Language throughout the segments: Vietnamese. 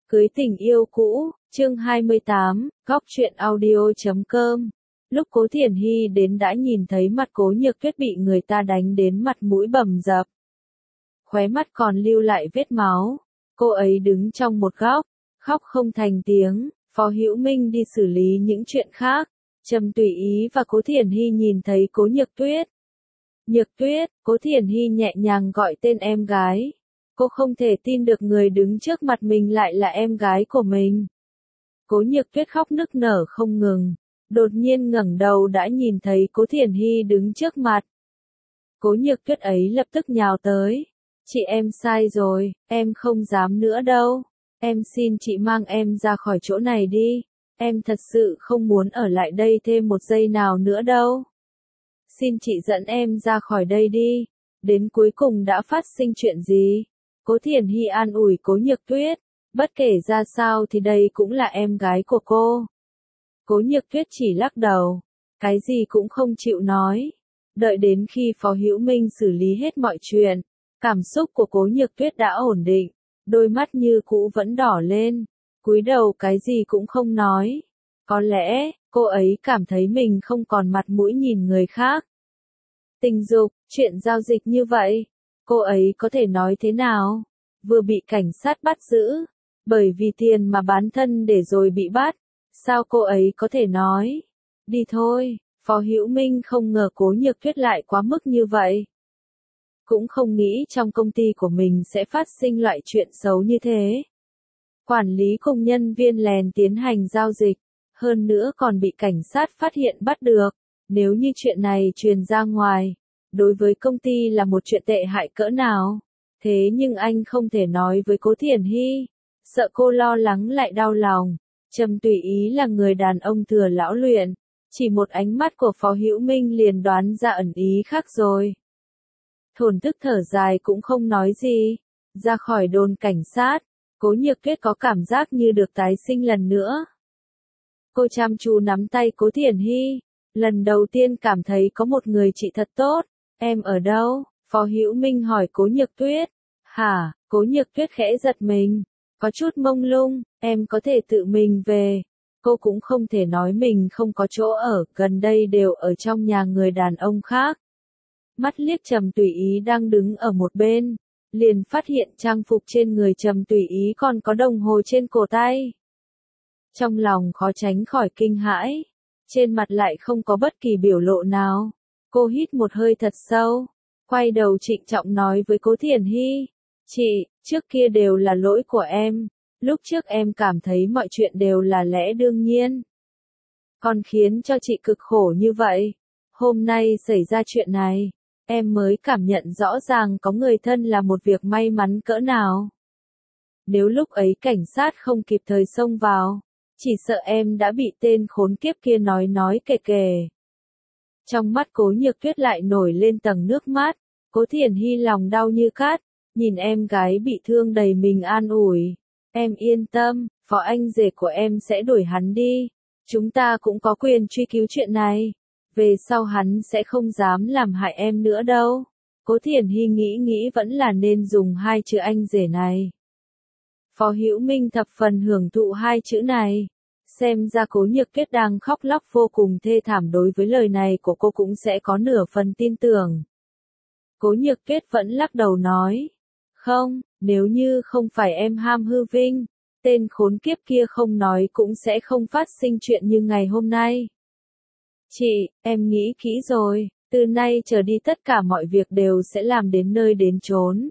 Cưới tình yêu cũ, chương 28, góc truyện audio.com. Lúc Cố Thiển Hy đến đã nhìn thấy mặt Cố Nhược Tuyết bị người ta đánh đến mặt mũi bầm dập. Khóe mắt còn lưu lại vết máu. Cô ấy đứng trong một góc, khóc không thành tiếng. Phó Hữu Minh đi xử lý những chuyện khác. Trầm Tùy Ý và Cố Thiển Hy nhìn thấy Cố Nhược Tuyết. Nhược Tuyết, Cố Thiển Hy nhẹ nhàng gọi tên em gái. Cô không thể tin được người đứng trước mặt mình lại là em gái của mình. Cố Nhược Tuyết khóc nức nở không ngừng, đột nhiên ngẩng đầu đã nhìn thấy Cố Thiển Hy đứng trước mặt. Cố Nhược Tuyết ấy lập tức nhào tới. Chị em sai rồi, em không dám nữa đâu. Em xin chị mang em ra khỏi chỗ này đi. Em thật sự không muốn ở lại đây thêm một giây nào nữa đâu. Xin chị dẫn em ra khỏi đây đi. Đến cuối cùng đã phát sinh chuyện gì? Cố Thiển Hy an ủi Cố Nhược Tuyết, bất kể ra sao thì đây cũng là em gái của cô. Cố Nhược Tuyết chỉ lắc đầu, cái gì cũng không chịu nói. Đợi đến khi Phó Hữu Minh xử lý hết mọi chuyện, cảm xúc của Cố Nhược Tuyết đã ổn định, đôi mắt như cũ vẫn đỏ lên, cúi đầu cái gì cũng không nói. Có lẽ, cô ấy cảm thấy mình không còn mặt mũi nhìn người khác. Tình dục, chuyện giao dịch như vậy, cô ấy có thể nói thế nào? Vừa bị cảnh sát bắt giữ, bởi vì tiền mà bán thân để rồi bị bắt, sao cô ấy có thể nói? Đi thôi, Phó Hữu Minh không ngờ Cố Nhược Tuyết lại quá mức như vậy. Cũng không nghĩ trong công ty của mình sẽ phát sinh loại chuyện xấu như thế. Quản lý cùng nhân viên lèn tiến hành giao dịch, hơn nữa còn bị cảnh sát phát hiện bắt được. Nếu như chuyện này truyền ra ngoài, đối với công ty là một chuyện tệ hại cỡ nào. Thế nhưng anh không thể nói với Cố Thiển Hy, sợ cô lo lắng lại đau lòng. Trầm Tùy Ý là người đàn ông thừa lão luyện, chỉ một ánh mắt của Phó Hữu Minh liền đoán ra ẩn ý khác rồi. Thổn thức thở dài cũng không nói gì, ra khỏi đồn cảnh sát, Cố Nhược Tuyết có cảm giác như được tái sinh lần nữa. Cô chăm chú nắm tay Cố Thiển Hy, lần đầu tiên cảm thấy có một người chị thật tốt. Em ở đâu? Phó Hữu Minh hỏi Cố Nhược Tuyết. Hả? Cố Nhược Tuyết khẽ giật mình, có chút mông lung. Em có thể tự mình về. Cô cũng không thể nói mình không có chỗ ở, gần đây đều ở trong nhà người đàn ông khác. Mắt liếc Trầm Tùy Ý đang đứng ở một bên, liền phát hiện trang phục trên người Trầm Tùy Ý còn có đồng hồ trên cổ tay. Trong lòng khó tránh khỏi kinh hãi, trên mặt lại không có bất kỳ biểu lộ nào. Cô hít một hơi thật sâu, quay đầu trịnh trọng nói với Cố Thiển Hy, chị, trước kia đều là lỗi của em, lúc trước em cảm thấy mọi chuyện đều là lẽ đương nhiên. Còn khiến cho chị cực khổ như vậy, hôm nay xảy ra chuyện này, em mới cảm nhận rõ ràng có người thân là một việc may mắn cỡ nào. Nếu lúc ấy cảnh sát không kịp thời xông vào, chỉ sợ em đã bị tên khốn kiếp kia nói kể kể. Trong mắt Cố Nhược Tuyết lại nổi lên tầng nước mắt, Cố Thiển Hy lòng đau như cát, nhìn em gái bị thương đầy mình an ủi. Em yên tâm, phó anh rể của em sẽ đuổi hắn đi, chúng ta cũng có quyền truy cứu chuyện này, về sau hắn sẽ không dám làm hại em nữa đâu. Cố Thiển Hy nghĩ vẫn là nên dùng hai chữ anh rể này. Phó Hữu Minh thập phần hưởng thụ hai chữ này. Xem ra Cố Nhược Tuyết đang khóc lóc vô cùng thê thảm, đối với lời này của cô cũng sẽ có nửa phần tin tưởng. Cố Nhược Tuyết vẫn lắc đầu nói, không, nếu như không phải em ham hư vinh, tên khốn kiếp kia không nói cũng sẽ không phát sinh chuyện như ngày hôm nay. Chị, em nghĩ kỹ rồi, từ nay trở đi tất cả mọi việc đều sẽ làm đến nơi đến chốn.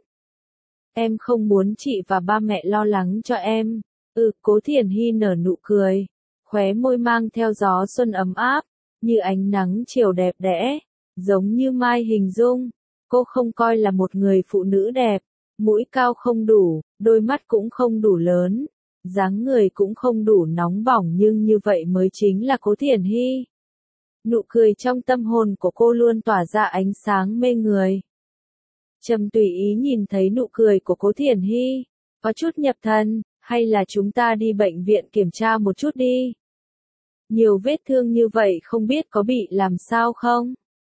Em không muốn chị và ba mẹ lo lắng cho em. Cố Thiển Hy nở nụ cười, khóe môi mang theo gió xuân ấm áp, như ánh nắng chiều đẹp đẽ, giống như Mai hình dung. Cô không coi là một người phụ nữ đẹp, mũi cao không đủ, đôi mắt cũng không đủ lớn, dáng người cũng không đủ nóng bỏng, nhưng như vậy mới chính là Cố Thiển Hy. Nụ cười trong tâm hồn của cô luôn tỏa ra ánh sáng mê người. Trầm Tùy Ý nhìn thấy nụ cười của Cố Thiển Hy, có chút nhập thần. Hay là chúng ta đi bệnh viện kiểm tra một chút đi. Nhiều vết thương như vậy không biết có bị làm sao không?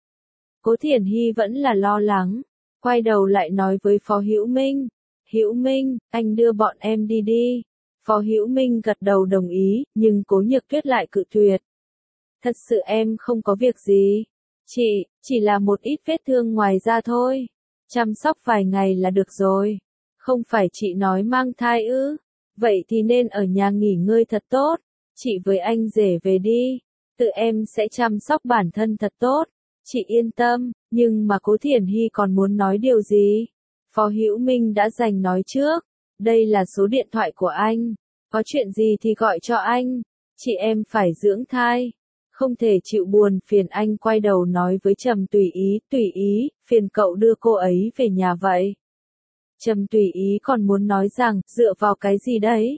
Cố Thiển Hy vẫn là lo lắng, quay đầu lại nói với Phó Hữu Minh. Hữu Minh, anh đưa bọn em đi đi. Phó Hữu Minh gật đầu đồng ý, nhưng Cố Nhược Tuyết lại cự tuyệt. Thật sự em không có việc gì. Chị, chỉ là một ít vết thương ngoài da thôi. Chăm sóc vài ngày là được rồi. Không phải chị nói mang thai ư? Vậy thì nên ở nhà nghỉ ngơi thật tốt. Chị với anh rể về đi. Tự em sẽ chăm sóc bản thân thật tốt. Chị yên tâm, nhưng mà Cố Thiển Hy còn muốn nói điều gì? Phó Hữu Minh đã dành nói trước. Đây là số điện thoại của anh. Có chuyện gì thì gọi cho anh. Chị em phải dưỡng thai. Không thể chịu buồn phiền anh quay đầu nói với Trầm Tùy Ý, phiền cậu đưa cô ấy về nhà vậy. Trầm Tùy Ý còn muốn nói rằng, dựa vào cái gì đấy?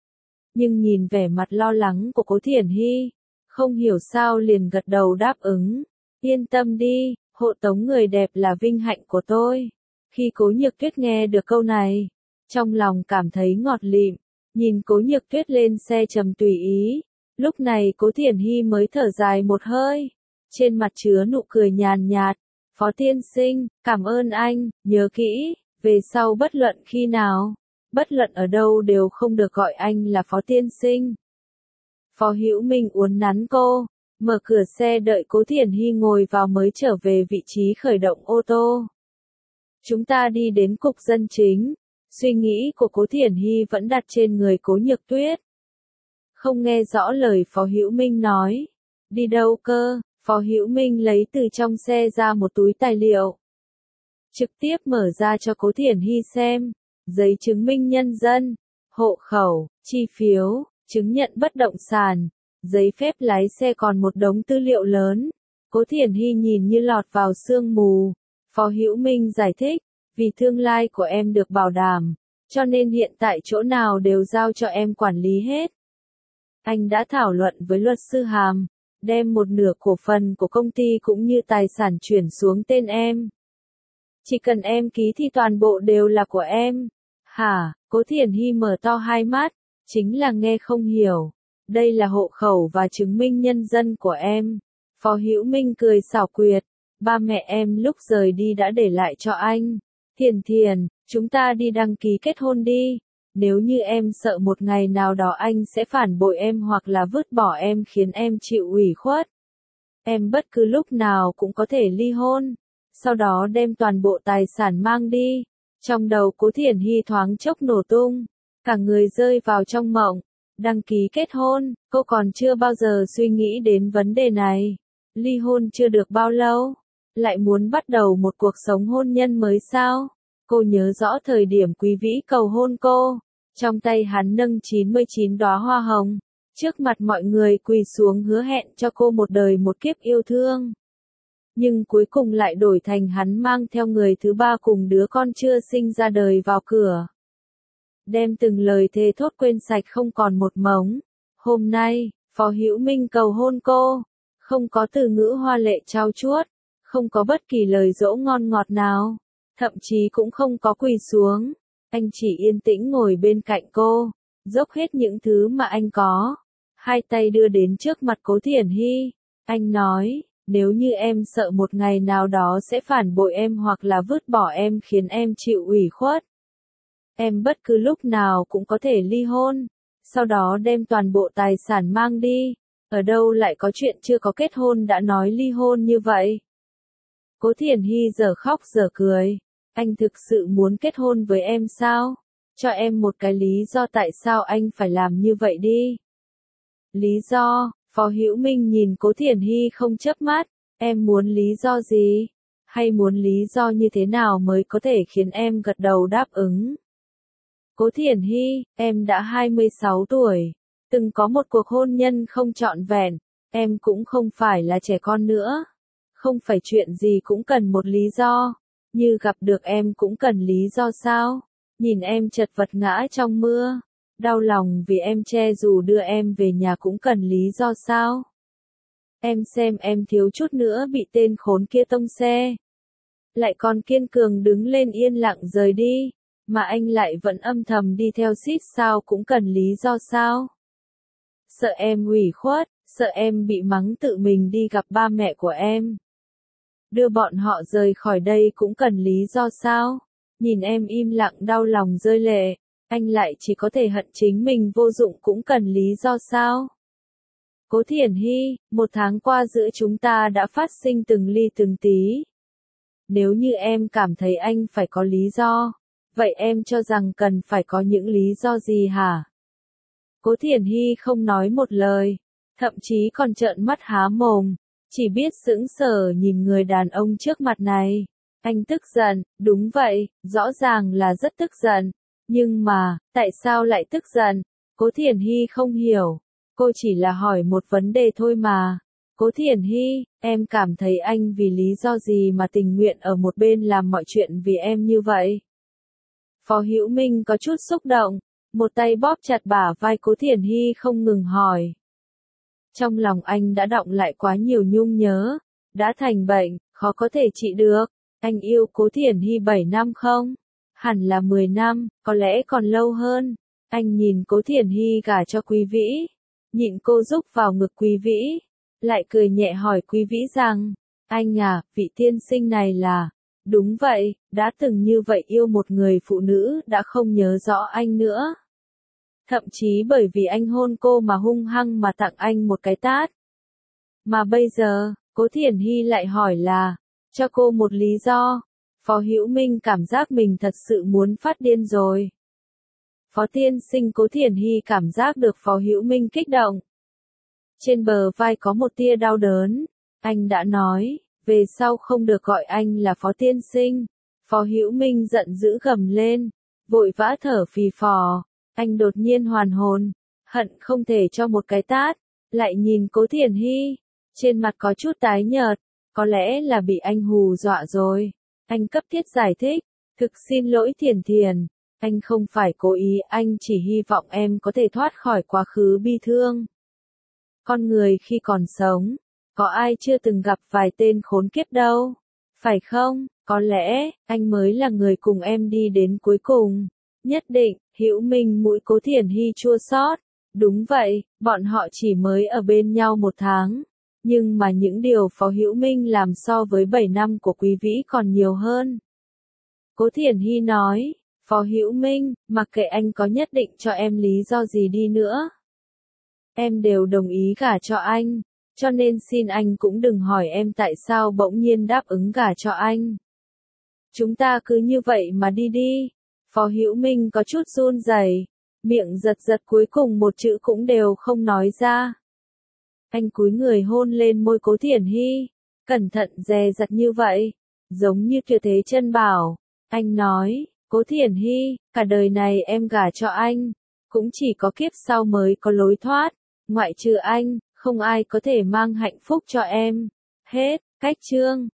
Nhưng nhìn vẻ mặt lo lắng của Cố Thiển Hy, không hiểu sao liền gật đầu đáp ứng. Yên tâm đi, hộ tống người đẹp là vinh hạnh của tôi. Khi Cố Nhược Tuyết nghe được câu này, trong lòng cảm thấy ngọt lịm, nhìn Cố Nhược Tuyết lên xe Trầm Tùy Ý. Lúc này Cố Thiển Hy mới thở dài một hơi, trên mặt chứa nụ cười nhàn nhạt. Phó tiên sinh, cảm ơn anh, nhớ kỹ, về sau bất luận khi nào, bất luận ở đâu đều không được gọi anh là Phó tiên sinh. Phó Hữu Minh uốn nắn cô, mở cửa xe đợi Cố Thiển Hy ngồi vào mới trở về vị trí khởi động ô tô. Chúng ta đi đến cục dân chính, suy nghĩ của Cố Thiển Hy vẫn đặt trên người Cố Nhược Tuyết. Không nghe rõ lời Phó Hữu Minh nói. Đi đâu cơ? Phó Hữu Minh lấy từ trong xe ra một túi tài liệu. Trực tiếp mở ra cho Cố Thiển Hy xem. Giấy chứng minh nhân dân, hộ khẩu, chi phiếu, chứng nhận bất động sản, giấy phép lái xe còn một đống tư liệu lớn. Cố Thiển Hy nhìn như lọt vào sương mù. Phó Hữu Minh giải thích, vì tương lai của em được bảo đảm, cho nên hiện tại chỗ nào đều giao cho em quản lý hết. Anh đã thảo luận với luật sư Hàm, đem một nửa cổ phần của công ty cũng như tài sản chuyển xuống tên em. Chỉ cần em ký thì toàn bộ đều là của em. Hả? Cố Thiển Hy mở to hai mắt, chính là nghe không hiểu. Đây là hộ khẩu và chứng minh nhân dân của em. Phó Hữu Minh cười xảo quyệt, ba mẹ em lúc rời đi đã để lại cho anh. Thiển Thiển, chúng ta đi đăng ký kết hôn đi. Nếu như em sợ một ngày nào đó anh sẽ phản bội em hoặc là vứt bỏ em khiến em chịu ủy khuất, em bất cứ lúc nào cũng có thể ly hôn, sau đó đem toàn bộ tài sản mang đi. Trong đầu Cố Thiển Hy thoáng chốc nổ tung, cả người rơi vào trong mộng. Đăng ký kết hôn, cô còn chưa bao giờ suy nghĩ đến vấn đề này. Ly hôn chưa được bao lâu, lại muốn bắt đầu một cuộc sống hôn nhân mới sao? Cô nhớ rõ thời điểm Quý Vĩ cầu hôn cô, trong tay hắn nâng 99 đóa hoa hồng, trước mặt mọi người quỳ xuống hứa hẹn cho cô một đời một kiếp yêu thương. Nhưng cuối cùng lại đổi thành hắn mang theo người thứ ba cùng đứa con chưa sinh ra đời vào cửa. Đem từng lời thề thốt quên sạch không còn một mống. Hôm nay, Phó Hữu Minh cầu hôn cô, không có từ ngữ hoa lệ trao chuốt, không có bất kỳ lời dỗ ngon ngọt nào, thậm chí cũng không có quỳ xuống. Anh chỉ yên tĩnh ngồi bên cạnh cô, dốc hết những thứ mà anh có. Hai tay đưa đến trước mặt Cố Thiển Hy. Anh nói, nếu như em sợ một ngày nào đó sẽ phản bội em hoặc là vứt bỏ em khiến em chịu ủy khuất, em bất cứ lúc nào cũng có thể ly hôn, sau đó đem toàn bộ tài sản mang đi. Ở đâu lại có chuyện chưa có kết hôn đã nói ly hôn như vậy? Cố Thiển Hy giờ khóc giờ cười. Anh thực sự muốn kết hôn với em sao? Cho em một cái lý do tại sao anh phải làm như vậy đi. Lý do? Phó Hữu Minh nhìn Cố Thiển Hy không chớp mắt. Em muốn lý do gì? Hay muốn lý do như thế nào mới có thể khiến em gật đầu đáp ứng? Cố Thiển Hy, em đã 26 tuổi, từng có một cuộc hôn nhân không trọn vẹn, em cũng không phải là trẻ con nữa. Không phải chuyện gì cũng cần một lý do, như gặp được em cũng cần lý do sao? Nhìn em chật vật ngã trong mưa, đau lòng vì em che dù đưa em về nhà cũng cần lý do sao? Em xem em thiếu chút nữa bị tên khốn kia tông xe. Lại còn kiên cường đứng lên yên lặng rời đi, mà anh lại vẫn âm thầm đi theo xít sao cũng cần lý do sao? Sợ em ủy khuất, sợ em bị mắng tự mình đi gặp ba mẹ của em. Đưa bọn họ rời khỏi đây cũng cần lý do sao? Nhìn em im lặng đau lòng rơi lệ, anh lại chỉ có thể hận chính mình vô dụng cũng cần lý do sao? Cố Thiển Hy, 1 tháng qua giữa chúng ta đã phát sinh từng ly từng tí. Nếu như em cảm thấy anh phải có lý do, vậy em cho rằng cần phải có những lý do gì hả? Cố Thiển Hy không nói một lời, thậm chí còn trợn mắt há mồm, chỉ biết sững sờ nhìn người đàn ông trước mặt này. Anh tức giận, đúng vậy, rõ ràng là rất tức giận. Nhưng mà, tại sao lại tức giận? Cố Thiển Hy không hiểu. Cô chỉ là hỏi một vấn đề thôi mà. Cố Thiển Hy, em cảm thấy anh vì lý do gì mà tình nguyện ở một bên làm mọi chuyện vì em như vậy? Phó Hữu Minh có chút xúc động, một tay bóp chặt bả vai Cố Thiển Hy không ngừng hỏi. Trong lòng anh đã đọng lại quá nhiều nhung nhớ, đã thành bệnh, khó có thể trị được. Anh yêu Cố Thiển Hy 7 năm không? Hẳn là 10 năm, có lẽ còn lâu hơn. Anh nhìn Cố Thiển Hy gả cho Quý Vĩ, nhịn cô rúc vào ngực Quý Vĩ, lại cười nhẹ hỏi Quý Vĩ rằng, anh à, vị tiên sinh này là, đúng vậy, đã từng như vậy yêu một người phụ nữ đã không nhớ rõ anh nữa. Thậm chí bởi vì anh hôn cô mà hung hăng mà tặng anh một cái tát. Mà bây giờ, Cố Thiển Hy lại hỏi là, cho cô một lý do. Phó Hữu Minh cảm giác mình thật sự muốn phát điên rồi. Phó tiên sinh, Cố Thiển Hy cảm giác được Phó Hữu Minh kích động. Trên bờ vai có một tia đau đớn. Anh đã nói, về sau không được gọi anh là Phó tiên sinh. Phó Hữu Minh giận dữ gầm lên, vội vã thở phì phò. Anh đột nhiên hoàn hồn, hận không thể cho một cái tát, lại nhìn Cố Thiển Hy, trên mặt có chút tái nhợt, có lẽ là bị anh hù dọa rồi. Anh cấp thiết giải thích, thực xin lỗi Thiển Thiển, anh không phải cố ý, anh chỉ hy vọng em có thể thoát khỏi quá khứ bi thương. Con người khi còn sống, có ai chưa từng gặp vài tên khốn kiếp đâu, phải không? Có lẽ, anh mới là người cùng em đi đến cuối cùng. Nhất định, Hữu Minh mũi Cố Thiển Hy chua xót. Đúng vậy, bọn họ chỉ mới ở bên nhau 1 tháng. Nhưng mà những điều Phó Hữu Minh làm so với 7 năm của Quý Vĩ còn nhiều hơn. Cố Thiển Hy nói, Phó Hữu Minh, mặc kệ anh có nhất định cho em lý do gì đi nữa, em đều đồng ý gả cho anh, cho nên xin anh cũng đừng hỏi em tại sao bỗng nhiên đáp ứng gả cho anh. Chúng ta cứ như vậy mà đi đi. Phó Hữu Minh có chút run rẩy, miệng giật giật cuối cùng một chữ cũng đều không nói ra. Anh cúi người hôn lên môi Cố Thiển Hy, cẩn thận dè dặt như vậy, giống như Kiều Thế Chân bảo. Anh nói, Cố Thiển Hy, cả đời này em gả cho anh, cũng chỉ có kiếp sau mới có lối thoát, ngoại trừ anh, không ai có thể mang hạnh phúc cho em. Hết, cách chương.